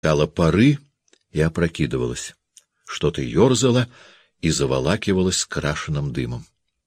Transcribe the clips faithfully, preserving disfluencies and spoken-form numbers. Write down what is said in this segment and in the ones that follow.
Кала пары и опрокидывалась. Что-то ерзало и заволакивалось крашеным дымом.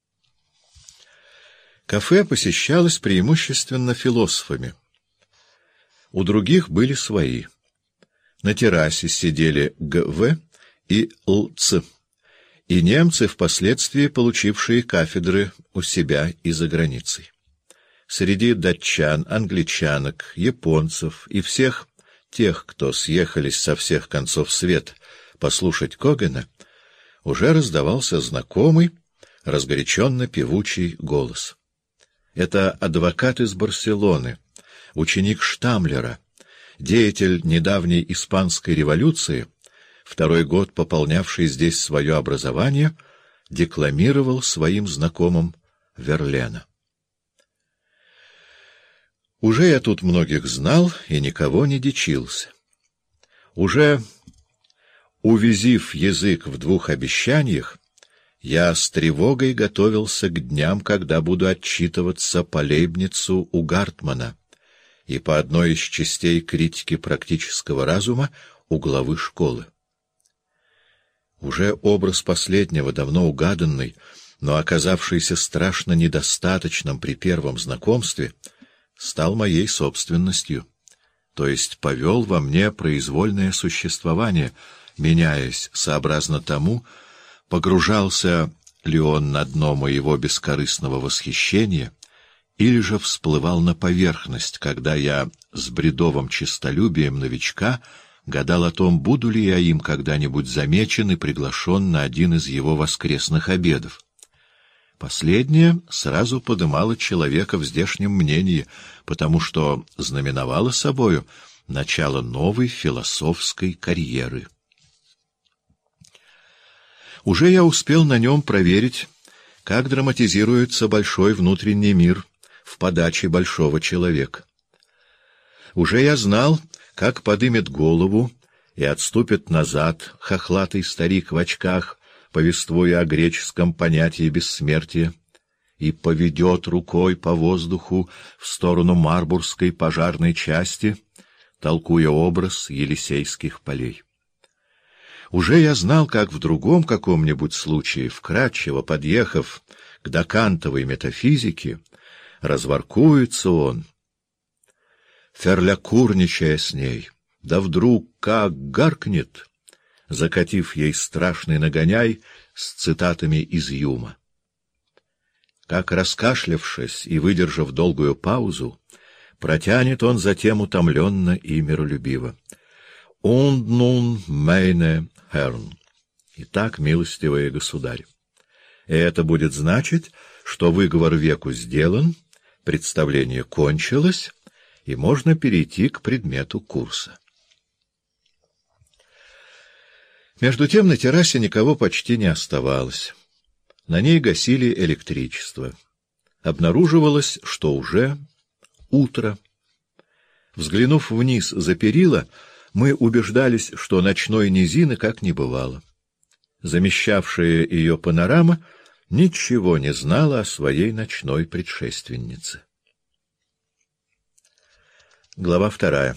Кафе посещалось преимущественно философами. У других были свои. На террасе сидели Г В и Л Ц, и немцы, впоследствии получившие кафедры у себя и за границей. Среди датчан, англичанок, японцев и всех тех, кто съехались со всех концов света послушать Когена, уже раздавался знакомый, разгоряченно-певучий голос. Это адвокат из Барселоны, ученик Штамлера, деятель недавней испанской революции, второй год пополнявший здесь свое образование, декламировал своим знакомым Верлена. Уже я тут многих знал и никого не дичился. Уже, увязив язык в двух обещаниях, я с тревогой готовился к дням, когда буду отчитываться по Лейбницу у Гартмана и по одной из частей критики практического разума у главы школы. Уже образ последнего, давно угаданный, но оказавшийся страшно недостаточным при первом знакомстве, стал моей собственностью, то есть повел во мне произвольное существование, меняясь сообразно тому, погружался ли он на дно моего бескорыстного восхищения, или же всплывал на поверхность, когда я с бредовым честолюбием новичка гадал о том, буду ли я им когда-нибудь замечен и приглашен на один из его воскресных обедов. Последнее сразу подымало человека в здешнем мнении, потому что знаменовало собою начало новой философской карьеры. Уже я успел на нем проверить, как драматизируется большой внутренний мир в подаче большого человека. Уже я знал, как подымет голову и отступит назад хохлатый старик в очках, повествуя о греческом понятии бессмертия, и поведет рукой по воздуху в сторону Марбургской пожарной части, толкуя образ Елисейских полей. Уже я знал, как в другом каком-нибудь случае, вкратчиво подъехав к докантовой метафизике, разворкуется он, ферлякурничая с ней, да вдруг как гаркнет, закатив ей страшный нагоняй с цитатами из Юма. Как, раскашлявшись и выдержав долгую паузу, протянет он затем утомленно и миролюбиво: «Und nun, meine Herren». Итак, милостивые государи, и это будет значить, что выговор веку сделан, представление кончилось, и можно перейти к предмету курса. Между тем на террасе никого почти не оставалось. На ней гасили электричество. Обнаруживалось, что уже утро. Взглянув вниз за перила, мы убеждались, что ночной низины как не бывало. Замещавшая ее панорама ничего не знала о своей ночной предшественнице. Глава вторая.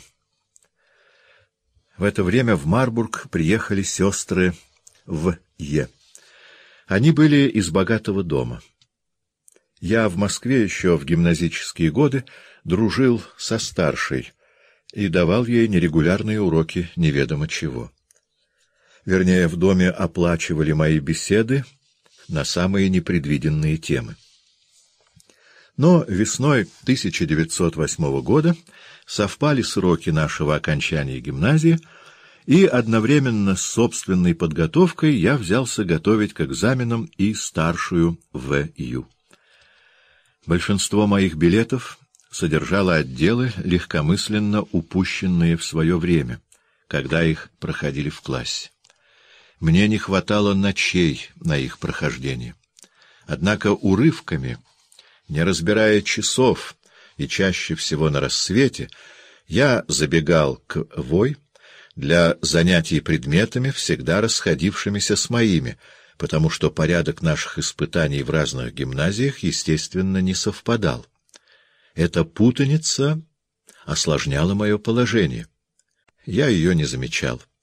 В это время в Марбург приехали сестры В Е. Они были из богатого дома. Я в Москве еще в гимназические годы дружил со старшей и давал ей нерегулярные уроки неведомо чего. Вернее, в доме оплачивали мои беседы на самые непредвиденные темы. Но весной тысяча девятьсот восьмого года совпали сроки нашего окончания гимназии, и одновременно с собственной подготовкой я взялся готовить к экзаменам и старшую В Ю. Большинство моих билетов содержало отделы, легкомысленно упущенные в свое время, когда их проходили в классе. Мне не хватало ночей на их прохождение. Однако урывками, не разбирая часов и чаще всего на рассвете, я забегал к Вой для занятий предметами, всегда расходившимися с моими, потому что порядок наших испытаний в разных гимназиях, естественно, не совпадал. Эта путаница осложняла мое положение. Я ее не замечал.